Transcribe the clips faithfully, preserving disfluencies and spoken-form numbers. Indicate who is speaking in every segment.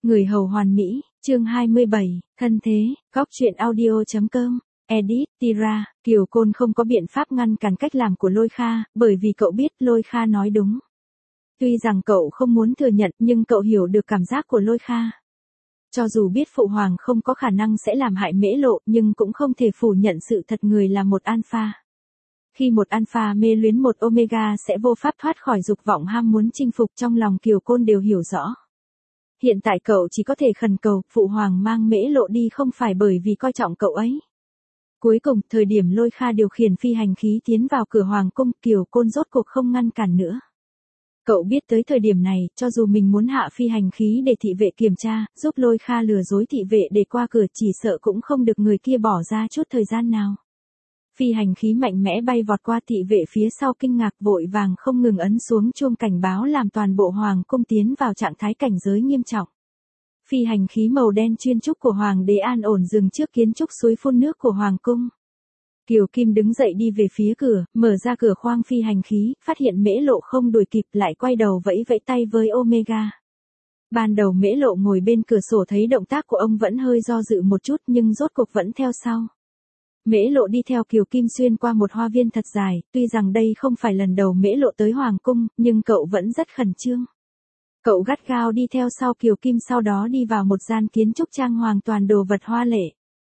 Speaker 1: Người hầu hoàn mỹ, chương hai mươi bảy, thân thế, góc truyện audio.com, edit, Tira, Kiều Côn không có biện pháp ngăn cản cách làm của Lôi Kha, bởi vì cậu biết Lôi Kha nói đúng. Tuy rằng cậu không muốn thừa nhận nhưng cậu hiểu được cảm giác của Lôi Kha. Cho dù biết Phụ Hoàng không có khả năng sẽ làm hại Mễ Lộ nhưng cũng không thể phủ nhận sự thật người là một alpha. Khi một alpha mê luyến một omega sẽ vô pháp thoát khỏi dục vọng ham muốn chinh phục trong lòng Kiều Côn đều hiểu rõ. Hiện tại cậu chỉ có thể khẩn cầu Phụ Hoàng mang Mễ Lộ đi không phải bởi vì coi trọng cậu ấy. Cuối cùng, thời điểm Lôi Kha điều khiển phi hành khí tiến vào cửa Hoàng cung, Kiều Côn rốt cuộc không ngăn cản nữa. Cậu biết tới thời điểm này, cho dù mình muốn hạ phi hành khí để thị vệ kiểm tra, giúp Lôi Kha lừa dối thị vệ để qua cửa chỉ sợ cũng không được người kia bỏ ra chút thời gian nào. Phi hành khí mạnh mẽ bay vọt qua thị vệ phía sau kinh ngạc vội vàng không ngừng ấn xuống chuông cảnh báo làm toàn bộ Hoàng cung tiến vào trạng thái cảnh giới nghiêm trọng. Phi hành khí màu đen chuyên trúc của Hoàng đế an ổn dừng trước kiến trúc suối phun nước của Hoàng cung. Kiều Kim đứng dậy đi về phía cửa, mở ra cửa khoang phi hành khí, phát hiện Mễ Lộ không đuổi kịp lại quay đầu vẫy vẫy tay với Omega. Ban đầu Mễ Lộ ngồi bên cửa sổ thấy động tác của ông vẫn hơi do dự một chút nhưng rốt cuộc vẫn theo sau. Mễ Lộ đi theo Kiều Kim xuyên qua một hoa viên thật dài, tuy rằng đây không phải lần đầu Mễ Lộ tới Hoàng cung, nhưng cậu vẫn rất khẩn trương. Cậu gắt gao đi theo sau Kiều Kim sau đó đi vào một gian kiến trúc trang hoàng toàn đồ vật hoa lệ.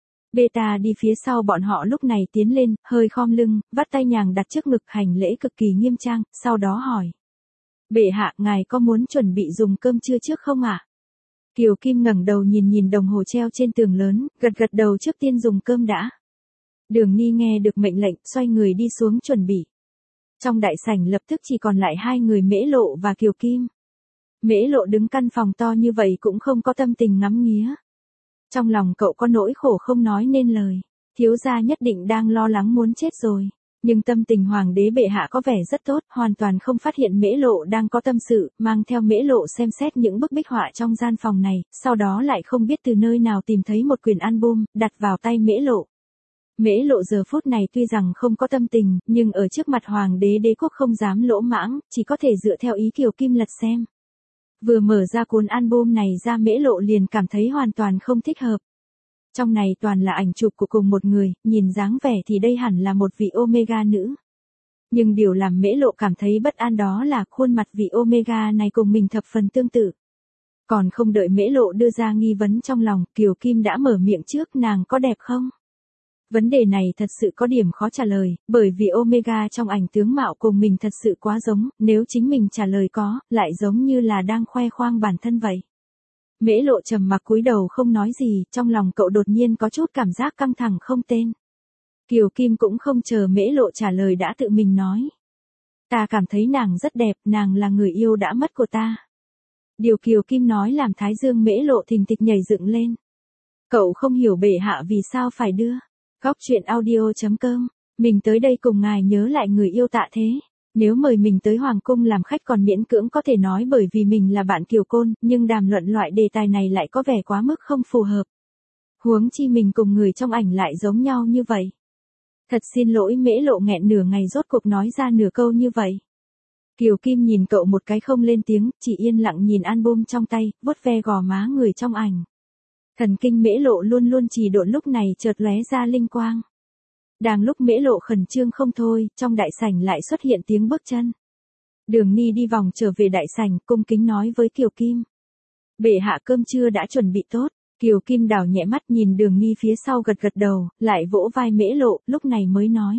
Speaker 1: Beta đi phía sau bọn họ lúc này tiến lên, hơi khom lưng, vắt tay nhàng đặt trước ngực hành lễ cực kỳ nghiêm trang, sau đó hỏi. Bệ hạ, ngài có muốn chuẩn bị dùng cơm trưa trước không ạ? À? Kiều Kim ngẩng đầu nhìn nhìn đồng hồ treo trên tường lớn, gật gật đầu trước tiên dùng cơm đã. Đường Ni nghe được mệnh lệnh, xoay người đi xuống chuẩn bị. Trong đại sảnh lập tức chỉ còn lại hai người Mễ Lộ và Kiều Kim. Mễ Lộ đứng căn phòng to như vậy cũng không có tâm tình ngắm nghía. Trong lòng cậu có nỗi khổ không nói nên lời, thiếu gia nhất định đang lo lắng muốn chết rồi. Nhưng tâm tình Hoàng đế bệ hạ có vẻ rất tốt, hoàn toàn không phát hiện Mễ Lộ đang có tâm sự, mang theo Mễ Lộ xem xét những bức bích họa trong gian phòng này, sau đó lại không biết từ nơi nào tìm thấy một quyển album, đặt vào tay Mễ Lộ. Mễ Lộ giờ phút này tuy rằng không có tâm tình, nhưng ở trước mặt Hoàng đế đế quốc không dám lỗ mãng, chỉ có thể dựa theo ý Kiều Kim lật xem. Vừa mở ra cuốn album này ra Mễ Lộ liền cảm thấy hoàn toàn không thích hợp. Trong này toàn là ảnh chụp của cùng một người, nhìn dáng vẻ thì đây hẳn là một vị Omega nữ. Nhưng điều làm Mễ Lộ cảm thấy bất an đó là khuôn mặt vị Omega này cùng mình thập phần tương tự. Còn không đợi Mễ Lộ đưa ra nghi vấn trong lòng, Kiều Kim đã mở miệng trước, nàng có đẹp không? Vấn đề này thật sự có điểm khó trả lời, bởi vì Omega trong ảnh tướng mạo cùng mình thật sự quá giống, nếu chính mình trả lời có, lại giống như là đang khoe khoang bản thân vậy. Mễ Lộ trầm mặc cúi đầu không nói gì, trong lòng cậu đột nhiên có chút cảm giác căng thẳng không tên. Kiều Kim cũng không chờ Mễ Lộ trả lời đã tự mình nói. Ta cảm thấy nàng rất đẹp, nàng là người yêu đã mất của ta. Điều Kiều Kim nói làm thái dương Mễ Lộ thình thịch nhảy dựng lên. Cậu không hiểu bệ hạ vì sao phải đưa. Góc truyện audio.com, mình tới đây cùng ngài nhớ lại người yêu tạ thế. Nếu mời mình tới Hoàng cung làm khách còn miễn cưỡng có thể nói bởi vì mình là bạn Kiều Côn, nhưng đàm luận loại đề tài này lại có vẻ quá mức không phù hợp. Huống chi mình cùng người trong ảnh lại giống nhau như vậy. Thật xin lỗi Mễ Lộ nghẹn nửa ngày rốt cuộc nói ra nửa câu như vậy. Kiều Kim nhìn cậu một cái không lên tiếng, chỉ yên lặng nhìn album trong tay, vuốt ve gò má người trong ảnh. Thần kinh Mễ Lộ luôn luôn trì độn lúc này chợt lóe ra linh quang. Đang lúc Mễ Lộ khẩn trương không thôi, trong đại sảnh lại xuất hiện tiếng bước chân. Đường Ni đi vòng trở về đại sảnh, cung kính nói với Kiều Kim. Bệ hạ cơm trưa đã chuẩn bị tốt. Kiều Kim đảo nhẹ mắt nhìn Đường Ni phía sau gật gật đầu, lại vỗ vai Mễ Lộ, lúc này mới nói.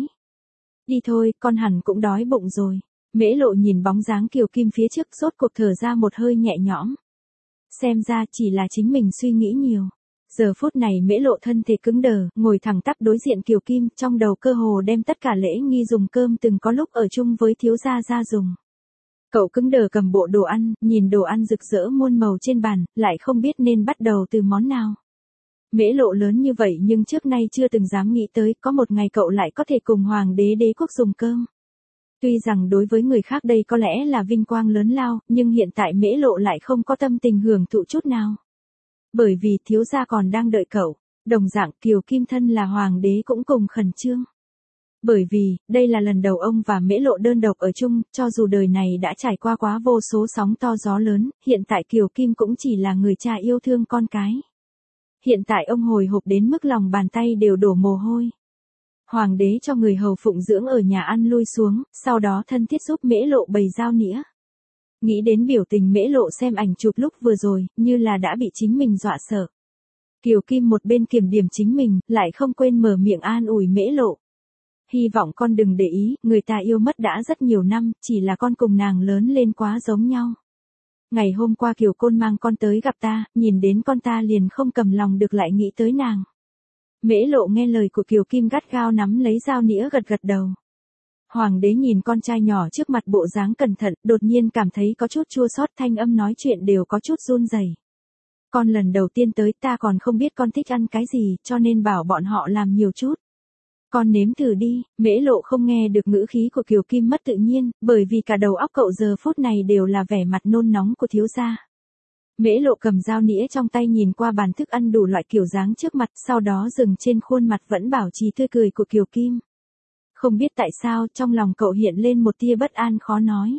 Speaker 1: Đi thôi, con hẳn cũng đói bụng rồi. Mễ Lộ nhìn bóng dáng Kiều Kim phía trước rốt cuộc thở ra một hơi nhẹ nhõm. Xem ra chỉ là chính mình suy nghĩ nhiều. Giờ phút này Mễ Lộ thân thể cứng đờ, ngồi thẳng tắp đối diện Kiều Kim, trong đầu cơ hồ đem tất cả lễ nghi dùng cơm từng có lúc ở chung với thiếu gia ra dùng. Cậu cứng đờ cầm bộ đồ ăn, nhìn đồ ăn rực rỡ muôn màu trên bàn, lại không biết nên bắt đầu từ món nào. Mễ Lộ lớn như vậy nhưng trước nay chưa từng dám nghĩ tới có một ngày cậu lại có thể cùng Hoàng đế đế quốc dùng cơm. Tuy rằng đối với người khác đây có lẽ là vinh quang lớn lao, nhưng hiện tại Mễ Lộ lại không có tâm tình hưởng thụ chút nào. Bởi vì thiếu gia còn đang đợi cậu, đồng dạng Kiều Kim thân là Hoàng đế cũng cùng khẩn trương. Bởi vì, đây là lần đầu ông và Mễ Lộ đơn độc ở chung, cho dù đời này đã trải qua quá vô số sóng to gió lớn, hiện tại Kiều Kim cũng chỉ là người cha yêu thương con cái. Hiện tại ông hồi hộp đến mức lòng bàn tay đều đổ mồ hôi. Hoàng đế cho người hầu phụng dưỡng ở nhà ăn lui xuống, sau đó thân thiết giúp Mễ Lộ bày dao nĩa. Nghĩ đến biểu tình Mễ Lộ xem ảnh chụp lúc vừa rồi, như là đã bị chính mình dọa sợ. Kiều Kim một bên kiểm điểm chính mình, lại không quên mở miệng an ủi Mễ Lộ. Hy vọng con đừng để ý, người ta yêu mất đã rất nhiều năm, chỉ là con cùng nàng lớn lên quá giống nhau. Ngày hôm qua Kiều Côn mang con tới gặp ta, nhìn đến con ta liền không cầm lòng được lại nghĩ tới nàng. Mễ Lộ nghe lời của Kiều Kim gắt gao nắm lấy dao nĩa gật gật đầu. Hoàng đế nhìn con trai nhỏ trước mặt bộ dáng cẩn thận, đột nhiên cảm thấy có chút chua xót, thanh âm nói chuyện đều có chút run rẩy. Con lần đầu tiên tới ta còn không biết con thích ăn cái gì, cho nên bảo bọn họ làm nhiều chút. Con nếm thử đi. Mễ Lộ không nghe được ngữ khí của Kiều Kim mất tự nhiên, bởi vì cả đầu óc cậu giờ phút này đều là vẻ mặt nôn nóng của thiếu gia. Mễ Lộ cầm dao nĩa trong tay nhìn qua bàn thức ăn đủ loại kiểu dáng trước mặt, sau đó dừng trên khuôn mặt vẫn bảo trì tươi cười của Kiều Kim. Không biết tại sao trong lòng cậu hiện lên một tia bất an khó nói.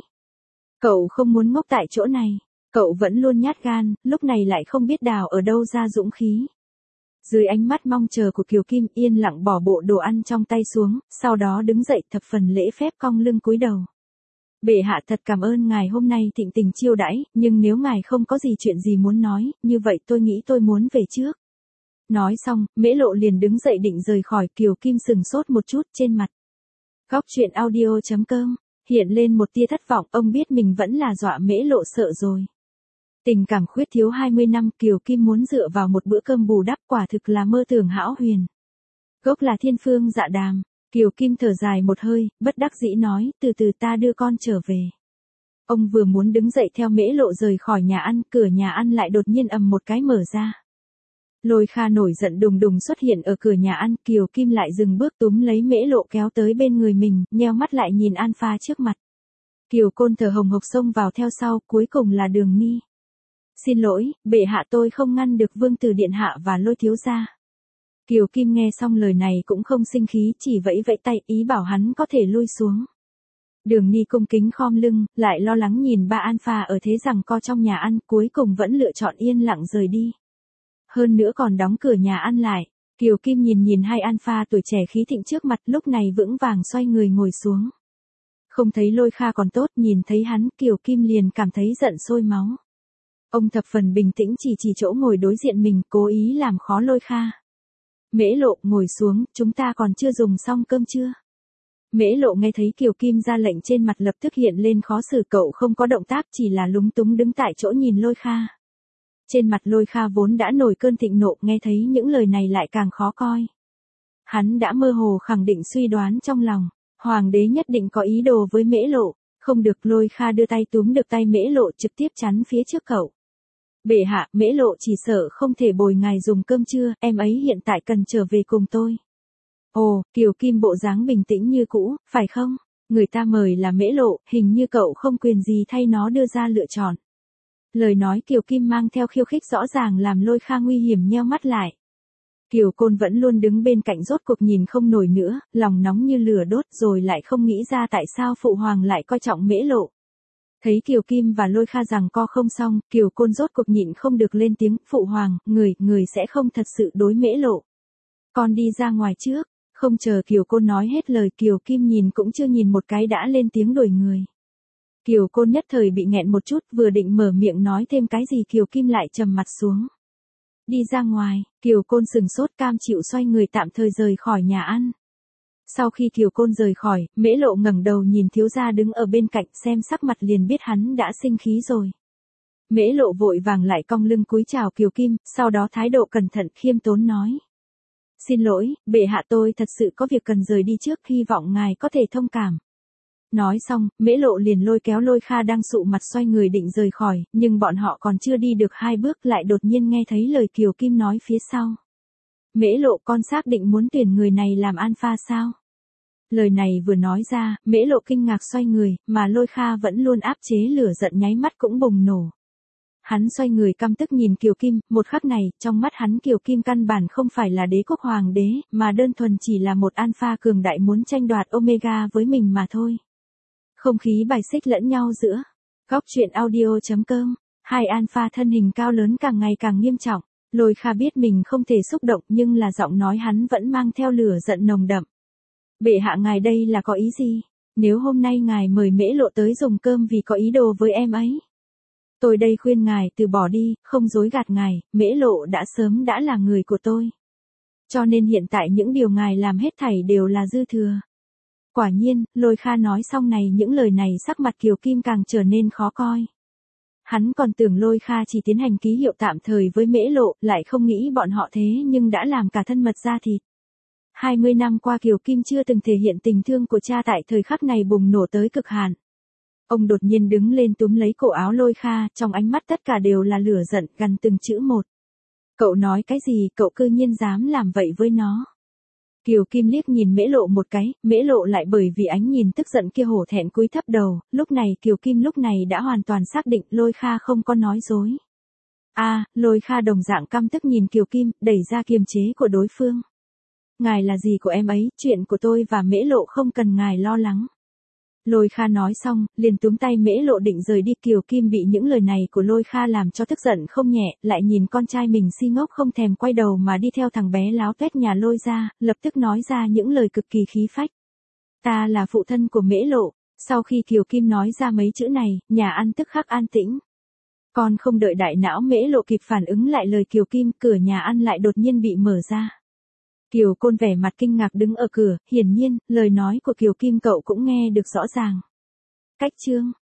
Speaker 1: Cậu không muốn ngốc tại chỗ này, cậu vẫn luôn nhát gan, lúc này lại không biết đào ở đâu ra dũng khí. Dưới ánh mắt mong chờ của Kiều Kim yên lặng bỏ bộ đồ ăn trong tay xuống, sau đó đứng dậy thập phần lễ phép cong lưng cúi đầu. Bệ hạ thật cảm ơn ngài hôm nay thịnh tình chiêu đãi, nhưng nếu ngài không có gì chuyện gì muốn nói, như vậy tôi nghĩ tôi muốn về trước. Nói xong, Mễ Lộ liền đứng dậy định rời khỏi, Kiều Kim sừng sốt một chút trên mặt. Góc truyện audio chấm com, hiện lên một tia thất vọng, ông biết mình vẫn là dọa Mễ Lộ sợ rồi. Tình cảm khuyết thiếu hai mươi năm, Kiều Kim muốn dựa vào một bữa cơm bù đắp, quả thực là mơ tưởng hão huyền. Gốc là thiên phương dạ đàm. Kiều Kim thở dài một hơi, bất đắc dĩ nói, từ từ ta đưa con trở về. Ông vừa muốn đứng dậy theo Mễ Lộ rời khỏi nhà ăn, cửa nhà ăn lại đột nhiên ầm một cái mở ra. Lôi Kha nổi giận đùng đùng xuất hiện ở cửa nhà ăn, Kiều Kim lại dừng bước túm lấy Mễ Lộ kéo tới bên người mình, nheo mắt lại nhìn An Pha trước mặt. Kiều Côn thở hồng hộc xông vào theo sau, cuối cùng là Đường Ni. Xin lỗi, bệ hạ tôi không ngăn được vương tử điện hạ và Lôi thiếu gia. Kiều Kim nghe xong lời này cũng không sinh khí, chỉ vẫy vẫy tay ý bảo hắn có thể lui xuống. Đường Ni cung kính khom lưng, lại lo lắng nhìn ba An Pha ở thế rằng co trong nhà ăn, cuối cùng vẫn lựa chọn yên lặng rời đi. Hơn nữa còn đóng cửa nhà ăn lại. Kiều Kim nhìn nhìn hai An Pha tuổi trẻ khí thịnh trước mặt, lúc này vững vàng xoay người ngồi xuống. Không thấy Lôi Kha còn tốt, nhìn thấy hắn, Kiều Kim liền cảm thấy giận sôi máu. Ông thập phần bình tĩnh chỉ chỉ chỗ ngồi đối diện mình, cố ý làm khó Lôi Kha. Mễ Lộ, ngồi xuống, chúng ta còn chưa dùng xong cơm chưa? Mễ Lộ nghe thấy Kiều Kim ra lệnh trên mặt lập tức hiện lên khó xử, cậu không có động tác, chỉ là lúng túng đứng tại chỗ nhìn Lôi Kha. Trên mặt Lôi Kha vốn đã nổi cơn thịnh nộ, nghe thấy những lời này lại càng khó coi. Hắn đã mơ hồ khẳng định suy đoán trong lòng, hoàng đế nhất định có ý đồ với Mễ Lộ, không được. Lôi Kha đưa tay túm được tay Mễ Lộ trực tiếp chắn phía trước cậu. Bệ hạ, Mễ Lộ chỉ sợ không thể bồi ngài dùng cơm trưa, em ấy hiện tại cần trở về cùng tôi. Ồ, Kiều Kim bộ dáng bình tĩnh như cũ, phải không? Người ta mời là Mễ Lộ, hình như cậu không quyền gì thay nó đưa ra lựa chọn. Lời nói Kiều Kim mang theo khiêu khích rõ ràng làm Lôi Kha nguy hiểm nheo mắt lại. Kiều Côn vẫn luôn đứng bên cạnh rốt cuộc nhìn không nổi nữa, lòng nóng như lửa đốt rồi lại không nghĩ ra tại sao phụ hoàng lại coi trọng Mễ Lộ. Thấy Kiều Kim và Lôi Kha rằng co không xong, Kiều Côn rốt cuộc nhịn không được lên tiếng, phụ hoàng, người, người sẽ không thật sự đối Mễ Lộ. Con đi ra ngoài trước. Không chờ Kiều Côn nói hết lời, Kiều Kim nhìn cũng chưa nhìn một cái đã lên tiếng đuổi người. Kiều Côn nhất thời bị nghẹn một chút, vừa định mở miệng nói thêm cái gì Kiều Kim lại trầm mặt xuống. Đi ra ngoài, Kiều Côn sừng sốt cam chịu xoay người tạm thời rời khỏi nhà ăn. Sau khi Kiều Côn rời khỏi, Mễ Lộ ngẩng đầu nhìn thiếu gia đứng ở bên cạnh, xem sắc mặt liền biết hắn đã sinh khí rồi. Mễ Lộ vội vàng lại cong lưng cúi chào Kiều Kim, sau đó thái độ cẩn thận khiêm tốn nói. Xin lỗi, bệ hạ tôi thật sự có việc cần rời đi trước, hy vọng ngài có thể thông cảm. Nói xong, Mễ Lộ liền lôi kéo Lôi Kha đang sụ mặt xoay người định rời khỏi, nhưng bọn họ còn chưa đi được hai bước lại đột nhiên nghe thấy lời Kiều Kim nói phía sau. Mễ Lộ, con xác định muốn tuyển người này làm An Pha sao? Lời này vừa nói ra, Mễ Lộ kinh ngạc xoay người, mà Lôi Kha vẫn luôn áp chế lửa giận nháy mắt cũng bùng nổ. Hắn xoay người căm tức nhìn Kiều Kim, một khắc này, trong mắt hắn Kiều Kim căn bản không phải là đế quốc hoàng đế, mà đơn thuần chỉ là một alpha cường đại muốn tranh đoạt Omega với mình mà thôi. Không khí bài xích lẫn nhau giữa. Góc truyện audio chấm com, hai alpha thân hình cao lớn càng ngày càng nghiêm trọng. Lôi Kha biết mình không thể xúc động nhưng là giọng nói hắn vẫn mang theo lửa giận nồng đậm. Bệ hạ ngài đây là có ý gì? Nếu hôm nay ngài mời Mễ Lộ tới dùng cơm vì có ý đồ với em ấy. Tôi đây khuyên ngài từ bỏ đi, không dối gạt ngài, Mễ Lộ đã sớm đã là người của tôi. Cho nên hiện tại những điều ngài làm hết thảy đều là dư thừa. Quả nhiên, Lôi Kha nói xong này những lời này sắc mặt Kiều Kim càng trở nên khó coi. Hắn còn tưởng Lôi Kha chỉ tiến hành ký hiệu tạm thời với Mễ Lộ, lại không nghĩ bọn họ thế nhưng đã làm cả thân mật da thịt. hai mươi năm qua Kiều Kim chưa từng thể hiện tình thương của cha tại thời khắc này bùng nổ tới cực hạn. Ông đột nhiên đứng lên túm lấy cổ áo Lôi Kha, trong ánh mắt tất cả đều là lửa giận, gằn từng chữ một. Cậu nói cái gì, cậu cư nhiên dám làm vậy với nó. Kiều Kim liếc nhìn Mễ Lộ một cái, Mễ Lộ lại bởi vì ánh nhìn tức giận kia hổ thẹn cúi thấp đầu, lúc này Kiều Kim lúc này đã hoàn toàn xác định Lôi Kha không có nói dối. A, à, Lôi Kha đồng dạng căm tức nhìn Kiều Kim, đẩy ra kiềm chế của đối phương. Ngài là gì của em ấy, chuyện của tôi và Mễ Lộ không cần ngài lo lắng. Lôi Kha nói xong, liền túm tay Mễ Lộ định rời đi. Kiều Kim bị những lời này của Lôi Kha làm cho tức giận không nhẹ, lại nhìn con trai mình si ngốc không thèm quay đầu mà đi theo thằng bé láo tuét nhà Lôi ra, lập tức nói ra những lời cực kỳ khí phách. Ta là phụ thân của Mễ Lộ. Sau khi Kiều Kim nói ra mấy chữ này, nhà ăn tức khắc an tĩnh. Còn không đợi đại não Mễ Lộ kịp phản ứng lại lời Kiều Kim, cửa nhà ăn lại đột nhiên bị mở ra. Kiều Côn vẻ mặt kinh ngạc đứng ở cửa, hiển nhiên, lời nói của Kiều Kim cậu cũng nghe được rõ ràng. Cách chương